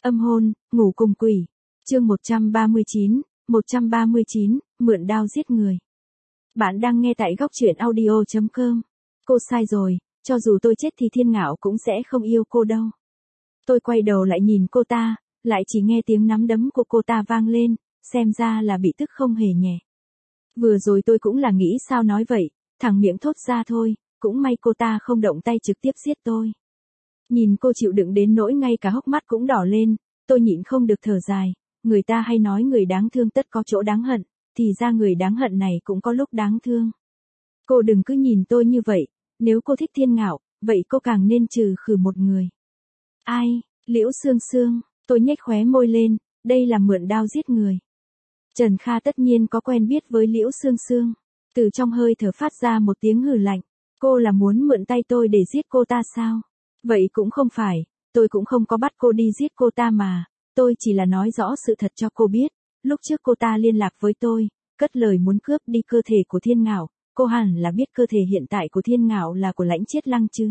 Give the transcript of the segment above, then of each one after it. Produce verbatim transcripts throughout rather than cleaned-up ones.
Âm hôn, ngủ cùng quỷ. Chương một trăm ba mươi chín, một trăm ba mươi chín, mượn đao giết người. Bạn đang nghe tại góc truyện audio chấm com. Cô sai rồi, cho dù tôi chết thì Thiên Ngạo cũng sẽ không yêu cô đâu. Tôi quay đầu lại nhìn cô ta, lại chỉ nghe tiếng nắm đấm của cô ta vang lên, xem ra là bị tức không hề nhẹ. Vừa rồi tôi cũng là nghĩ sao nói vậy, thẳng miệng thốt ra thôi, cũng may cô ta không động tay trực tiếp giết tôi. Nhìn cô chịu đựng đến nỗi ngay cả hốc mắt cũng đỏ lên, tôi nhịn không được thở dài, người ta hay nói người đáng thương tất có chỗ đáng hận, thì ra người đáng hận này cũng có lúc đáng thương. Cô đừng cứ nhìn tôi như vậy, nếu cô thích Thiên Ngạo, vậy cô càng nên trừ khử một người. Ai, Liễu Sương Sương, tôi nhếch khóe môi lên, đây là mượn đao giết người. Trần Kha tất nhiên có quen biết với Liễu Sương Sương, từ trong hơi thở phát ra một tiếng hừ lạnh, cô là muốn mượn tay tôi để giết cô ta sao? Vậy cũng không phải, tôi cũng không có bắt cô đi giết cô ta mà, tôi chỉ là nói rõ sự thật cho cô biết, lúc trước cô ta liên lạc với tôi, cất lời muốn cướp đi cơ thể của Thiên Ngạo, cô hẳn là biết cơ thể hiện tại của Thiên Ngạo là của Lãnh Chiết Lăng chứ.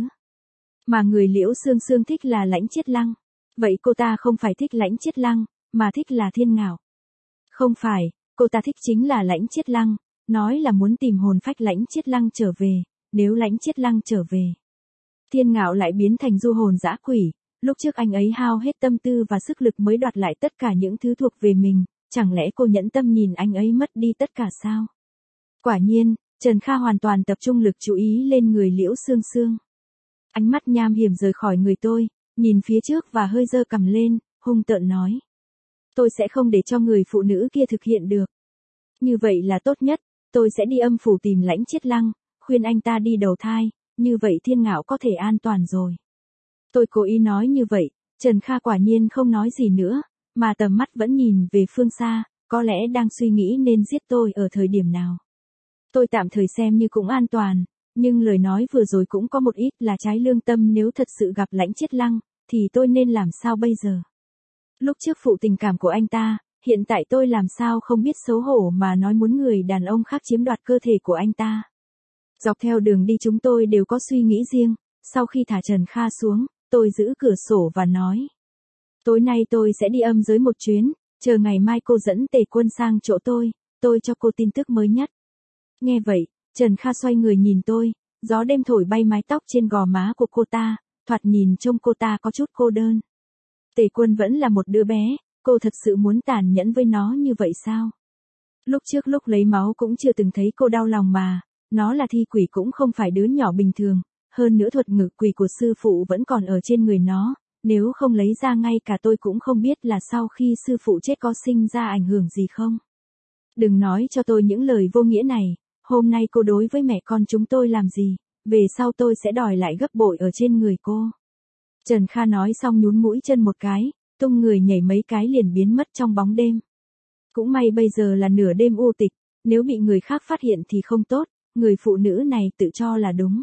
Mà người Liễu Sương Sương thích là Lãnh Chiết Lăng, vậy cô ta không phải thích Lãnh Chiết Lăng, mà thích là Thiên Ngạo. Không phải, cô ta thích chính là Lãnh Chiết Lăng, nói là muốn tìm hồn phách Lãnh Chiết Lăng trở về, nếu Lãnh Chiết Lăng trở về, Thiên Ngạo lại biến thành du hồn dã quỷ, lúc trước anh ấy hao hết tâm tư và sức lực mới đoạt lại tất cả những thứ thuộc về mình, chẳng lẽ cô nhẫn tâm nhìn anh ấy mất đi tất cả sao? Quả nhiên, Trần Kha hoàn toàn tập trung lực chú ý lên người Liễu Sương Sương. Ánh mắt nham hiểm rời khỏi người tôi, nhìn phía trước và hơi giơ cằm lên, hung tợn nói. Tôi sẽ không để cho người phụ nữ kia thực hiện được. Như vậy là tốt nhất, tôi sẽ đi âm phủ tìm Lãnh Chiết Lăng, khuyên anh ta đi đầu thai, như vậy Thiên Ngạo có thể an toàn rồi. Tôi cố ý nói như vậy, Trần Kha quả nhiên không nói gì nữa, mà tầm mắt vẫn nhìn về phương xa, có lẽ đang suy nghĩ nên giết tôi ở thời điểm nào. Tôi tạm thời xem như cũng an toàn, nhưng lời nói vừa rồi cũng có một ít là trái lương tâm, nếu thật sự gặp Lãnh Chiết Lăng, thì tôi nên làm sao bây giờ? Lúc trước phụ tình cảm của anh ta, hiện tại tôi làm sao không biết xấu hổ mà nói muốn người đàn ông khác chiếm đoạt cơ thể của anh ta. Dọc theo đường đi chúng tôi đều có suy nghĩ riêng, sau khi thả Trần Kha xuống, tôi giữ cửa sổ và nói. Tối nay tôi sẽ đi âm giới một chuyến, chờ ngày mai cô dẫn Tề Quân sang chỗ tôi, tôi cho cô tin tức mới nhất. Nghe vậy, Trần Kha xoay người nhìn tôi, gió đêm thổi bay mái tóc trên gò má của cô ta, thoạt nhìn trông cô ta có chút cô đơn. Tề Quân vẫn là một đứa bé, cô thật sự muốn tàn nhẫn với nó như vậy sao? Lúc trước lúc lấy máu cũng chưa từng thấy cô đau lòng mà, nó là thi quỷ cũng không phải đứa nhỏ bình thường, hơn nữa thuật ngự quỷ của sư phụ vẫn còn ở trên người nó, nếu không lấy ra ngay cả tôi cũng không biết là sau khi sư phụ chết có sinh ra ảnh hưởng gì không. Đừng nói cho tôi những lời vô nghĩa này, hôm nay cô đối với mẹ con chúng tôi làm gì, về sau tôi sẽ đòi lại gấp bội ở trên người cô. Trần Kha nói xong nhún mũi chân một cái, tung người nhảy mấy cái liền biến mất trong bóng đêm. Cũng may bây giờ là nửa đêm u tịch, nếu bị người khác phát hiện thì không tốt, người phụ nữ này tự cho là đúng.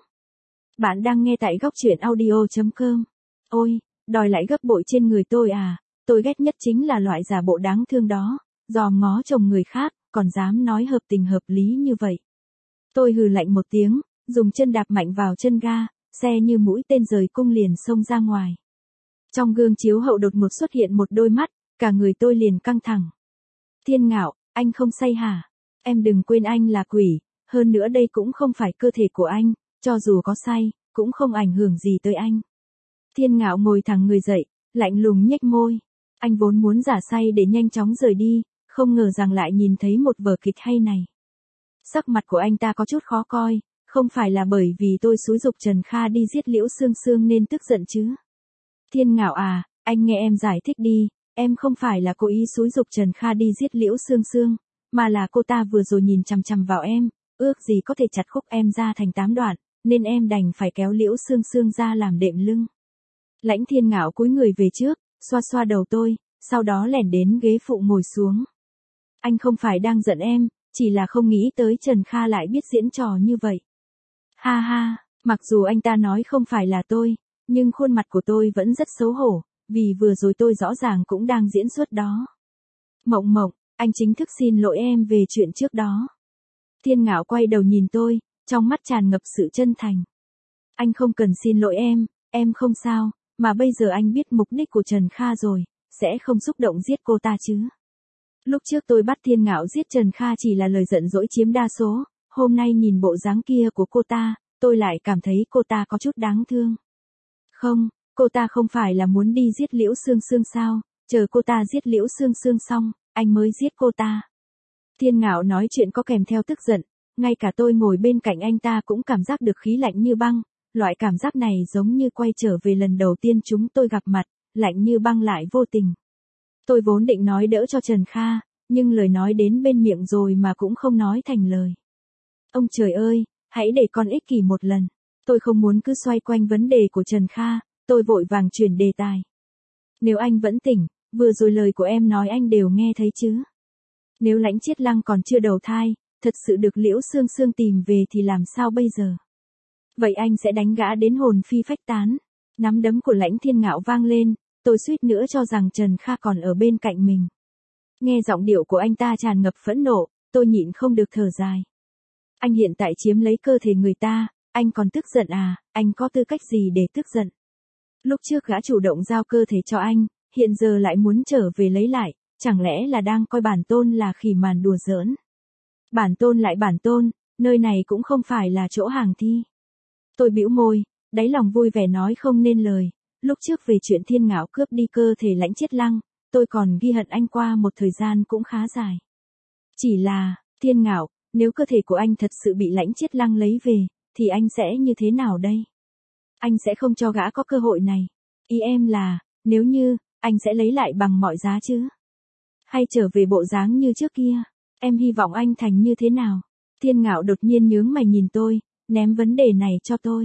Bạn đang nghe tại góc truyện audio chấm com. Ôi, đòi lại gấp bội trên người tôi à, tôi ghét nhất chính là loại giả bộ đáng thương đó, dòm ngó chồng người khác, còn dám nói hợp tình hợp lý như vậy. Tôi hừ lạnh một tiếng, dùng chân đạp mạnh vào chân ga, xe như mũi tên rời cung liền xông ra ngoài. Trong gương chiếu hậu đột ngột xuất hiện một đôi mắt, cả người tôi liền căng thẳng. Thiên Ngạo, anh không say hả? Em đừng quên anh là quỷ, hơn nữa đây cũng không phải cơ thể của anh, cho dù có say, cũng không ảnh hưởng gì tới anh. Thiên Ngạo ngồi thẳng người dậy, lạnh lùng nhếch môi. Anh vốn muốn giả say để nhanh chóng rời đi, không ngờ rằng lại nhìn thấy một vở kịch hay này. Sắc mặt của anh ta có chút khó coi, không phải là bởi vì tôi xúi giục Trần Kha đi giết Liễu Sương Sương nên tức giận chứ. Thiên Ngạo à, anh nghe em giải thích đi, em không phải là cố ý xúi giục Trần Kha đi giết Liễu Sương Sương, mà là cô ta vừa rồi nhìn chằm chằm vào em, ước gì có thể chặt khúc em ra thành tám đoạn, nên em đành phải kéo Liễu Sương Sương ra làm đệm lưng. Lãnh Thiên Ngạo cúi người về trước, xoa xoa đầu tôi, sau đó lẻn đến ghế phụ ngồi xuống. Anh không phải đang giận em, chỉ là không nghĩ tới Trần Kha lại biết diễn trò như vậy. Ha ha, mặc dù anh ta nói không phải là tôi, nhưng khuôn mặt của tôi vẫn rất xấu hổ, vì vừa rồi tôi rõ ràng cũng đang diễn xuất đó. Mộng Mộng, anh chính thức xin lỗi em về chuyện trước đó. Thiên Ngạo quay đầu nhìn tôi, trong mắt tràn ngập sự chân thành. Anh không cần xin lỗi em, em không sao, mà bây giờ anh biết mục đích của Trần Kha rồi, sẽ không xúc động giết cô ta chứ. Lúc trước tôi bắt Thiên Ngạo giết Trần Kha chỉ là lời giận dỗi chiếm đa số, hôm nay nhìn bộ dáng kia của cô ta, tôi lại cảm thấy cô ta có chút đáng thương. Không, cô ta không phải là muốn đi giết Liễu Sương Sương sao, chờ cô ta giết Liễu Sương Sương xong, anh mới giết cô ta. Thiên Ngạo nói chuyện có kèm theo tức giận, ngay cả tôi ngồi bên cạnh anh ta cũng cảm giác được khí lạnh như băng, loại cảm giác này giống như quay trở về lần đầu tiên chúng tôi gặp mặt, lạnh như băng lại vô tình. Tôi vốn định nói đỡ cho Trần Kha, nhưng lời nói đến bên miệng rồi mà cũng không nói thành lời. Ông trời ơi, hãy để con ích kỷ một lần. Tôi không muốn cứ xoay quanh vấn đề của Trần Kha, tôi vội vàng chuyển đề tài. Nếu anh vẫn tỉnh, vừa rồi lời của em nói anh đều nghe thấy chứ. Nếu Lãnh Chiết Lăng còn chưa đầu thai, thật sự được Liễu Sương Sương tìm về thì làm sao bây giờ? Vậy anh sẽ đánh gã đến hồn phi phách tán. Nắm đấm của Lãnh Thiên Ngạo vang lên, tôi suýt nữa cho rằng Trần Kha còn ở bên cạnh mình. Nghe giọng điệu của anh ta tràn ngập phẫn nộ, tôi nhịn không được thở dài. Anh hiện tại chiếm lấy cơ thể người ta, anh còn tức giận à, anh có tư cách gì để tức giận? Lúc trước gã chủ động giao cơ thể cho anh, hiện giờ lại muốn trở về lấy lại, chẳng lẽ là đang coi bản tôn là khỉ màn đùa giỡn? Bản tôn lại bản tôn, nơi này cũng không phải là chỗ hàng thi. Tôi bĩu môi, đáy lòng vui vẻ nói không nên lời, lúc trước về chuyện Thiên Ngạo cướp đi cơ thể Lãnh Chiết Lăng, tôi còn ghi hận anh qua một thời gian cũng khá dài. Chỉ là, Thiên Ngạo, nếu cơ thể của anh thật sự bị Lãnh Chiết Lăng lấy về, thì anh sẽ như thế nào đây? Anh sẽ không cho gã có cơ hội này. Ý em là, nếu như, anh sẽ lấy lại bằng mọi giá chứ? Hay trở về bộ dáng như trước kia? Em hy vọng anh thành như thế nào? Thiên Ngạo đột nhiên nhướng mày nhìn tôi, ném vấn đề này cho tôi.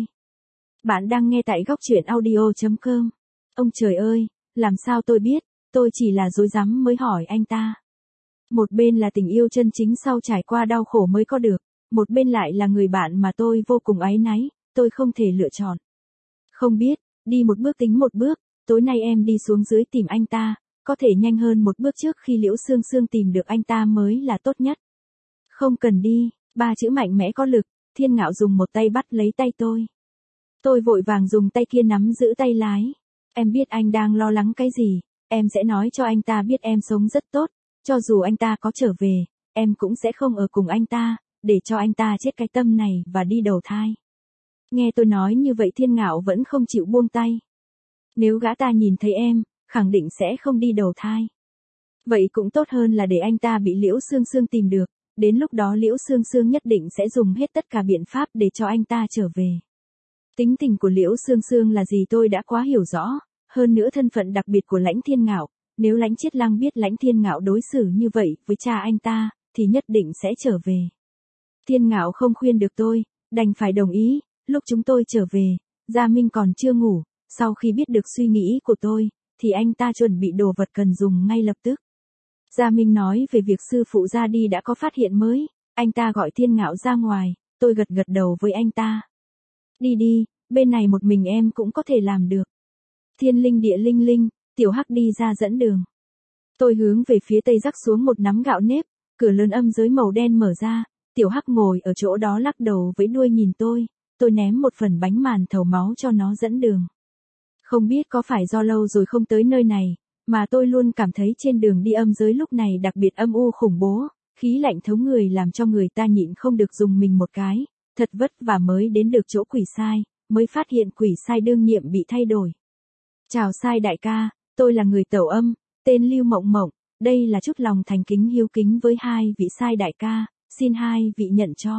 Bạn đang nghe tại góc truyện audio chấm com. Ông trời ơi, làm sao tôi biết, tôi chỉ là rối rắm mới hỏi anh ta. Một bên là tình yêu chân chính sau trải qua đau khổ mới có được, một bên lại là người bạn mà tôi vô cùng áy náy, tôi không thể lựa chọn. Không biết, đi một bước tính một bước, tối nay em đi xuống dưới tìm anh ta, có thể nhanh hơn một bước trước khi Liễu Sương Sương tìm được anh ta mới là tốt nhất. Không cần đi, ba chữ mạnh mẽ có lực, Thiên Ngạo dùng một tay bắt lấy tay tôi. Tôi vội vàng dùng tay kia nắm giữ tay lái. Em biết anh đang lo lắng cái gì, em sẽ nói cho anh ta biết em sống rất tốt, cho dù anh ta có trở về, em cũng sẽ không ở cùng anh ta, để cho anh ta chết cái tâm này và đi đầu thai. Nghe tôi nói như vậy Thiên Ngạo vẫn không chịu buông tay. Nếu gã ta nhìn thấy em, khẳng định sẽ không đi đầu thai. Vậy cũng tốt hơn là để anh ta bị Liễu Sương Sương tìm được, đến lúc đó Liễu Sương Sương nhất định sẽ dùng hết tất cả biện pháp để cho anh ta trở về. Tính tình của Liễu Sương Sương là gì tôi đã quá hiểu rõ, hơn nữa thân phận đặc biệt của Lãnh Thiên Ngạo, nếu Lãnh Chiết Lăng biết Lãnh Thiên Ngạo đối xử như vậy với cha anh ta, thì nhất định sẽ trở về. Thiên Ngạo không khuyên được tôi, đành phải đồng ý, lúc chúng tôi trở về, Gia Minh còn chưa ngủ, sau khi biết được suy nghĩ của tôi, thì anh ta chuẩn bị đồ vật cần dùng ngay lập tức. Gia Minh nói về việc sư phụ ra đi đã có phát hiện mới, anh ta gọi Thiên Ngạo ra ngoài, tôi gật gật đầu với anh ta. Đi đi, bên này một mình em cũng có thể làm được. Thiên linh địa linh linh, Tiểu Hắc đi ra dẫn đường. Tôi hướng về phía tây rắc xuống một nắm gạo nếp, cửa lớn âm giới màu đen mở ra, Tiểu Hắc ngồi ở chỗ đó lắc đầu với đuôi nhìn tôi, tôi ném một phần bánh màn thầu máu cho nó dẫn đường. Không biết có phải do lâu rồi không tới nơi này, mà tôi luôn cảm thấy trên đường đi âm giới lúc này đặc biệt âm u khủng bố, khí lạnh thấu người làm cho người ta nhịn không được dùng mình một cái, thật vất vả mới đến được chỗ quỷ sai, mới phát hiện quỷ sai đương nhiệm bị thay đổi. Chào sai đại ca, tôi là người Tẩu Âm, tên Lưu Mộng Mộng, đây là chút lòng thành kính hiếu kính với hai vị sai đại ca, xin hai vị nhận cho.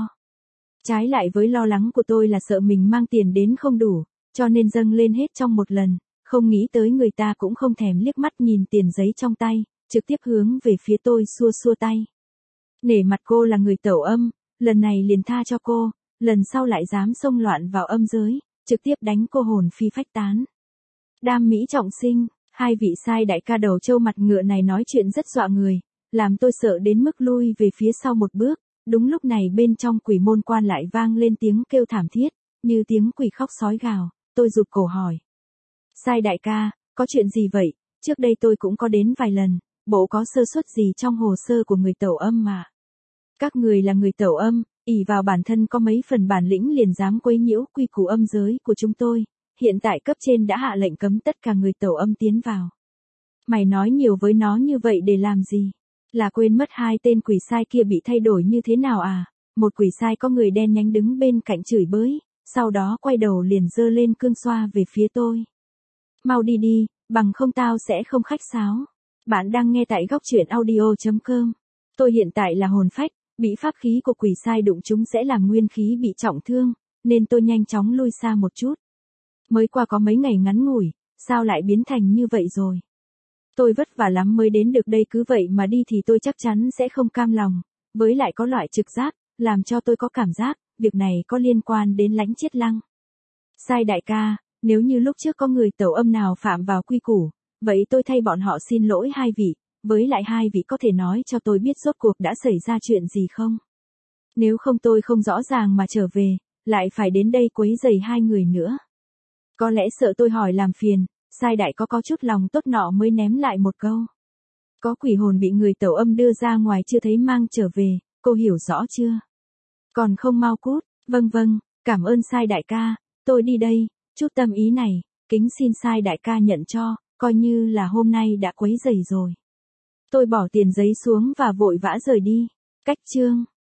Trái lại với lo lắng của tôi là sợ mình mang tiền đến không đủ, cho nên dâng lên hết trong một lần, không nghĩ tới người ta cũng không thèm liếc mắt nhìn tiền giấy trong tay, trực tiếp hướng về phía tôi xua xua tay. Nể mặt cô là người Tẩu Âm, lần này liền tha cho cô, lần sau lại dám xông loạn vào âm giới, trực tiếp đánh cô hồn phi phách tán. Đam mỹ trọng sinh, hai vị sai đại ca đầu trâu mặt ngựa này nói chuyện rất dọa người, làm tôi sợ đến mức lui về phía sau một bước, đúng lúc này bên trong quỷ môn quan lại vang lên tiếng kêu thảm thiết, như tiếng quỷ khóc sói gào, tôi rụt cổ hỏi. Sai đại ca, có chuyện gì vậy, trước đây tôi cũng có đến vài lần, bộ có sơ suất gì trong hồ sơ của người Tẩu Âm mà. Các người là người Tẩu Âm, ỷ vào bản thân có mấy phần bản lĩnh liền dám quấy nhiễu quy củ âm giới của chúng tôi, hiện tại cấp trên đã hạ lệnh cấm tất cả người Tẩu Âm tiến vào. Mày nói nhiều với nó như vậy để làm gì? Là quên mất hai tên quỷ sai kia bị thay đổi như thế nào à? Một quỷ sai có người đen nhánh đứng bên cạnh chửi bới, sau đó quay đầu liền giơ lên cương xoa về phía tôi. Mau đi đi, bằng không tao sẽ không khách sáo. Bạn đang nghe tại góc truyện audio chấm com. Tôi hiện tại là hồn phách, bị pháp khí của quỷ sai đụng chúng sẽ làm nguyên khí bị trọng thương, nên tôi nhanh chóng lui xa một chút. Mới qua có mấy ngày ngắn ngủi, sao lại biến thành như vậy rồi? Tôi vất vả lắm mới đến được đây, cứ vậy mà đi thì tôi chắc chắn sẽ không cam lòng, với lại có loại trực giác, làm cho tôi có cảm giác, việc này có liên quan đến Lãnh Chiết Lăng. Sai đại ca, nếu như lúc trước có người tẩu âm nào phạm vào quy củ, vậy tôi thay bọn họ xin lỗi hai vị, với lại hai vị có thể nói cho tôi biết rốt cuộc đã xảy ra chuyện gì không? Nếu không tôi không rõ ràng mà trở về, lại phải đến đây quấy rầy hai người nữa. Có lẽ sợ tôi hỏi làm phiền, sai đại có có chút lòng tốt nọ mới ném lại một câu. Có quỷ hồn bị người tẩu âm đưa ra ngoài chưa thấy mang trở về, cô hiểu rõ chưa? Còn không mau cút, vâng vâng, cảm ơn sai đại ca, tôi đi đây, chút tâm ý này, kính xin sai đại ca nhận cho, coi như là hôm nay đã quấy rầy rồi. Tôi bỏ tiền giấy xuống và vội vã rời đi. Cách chương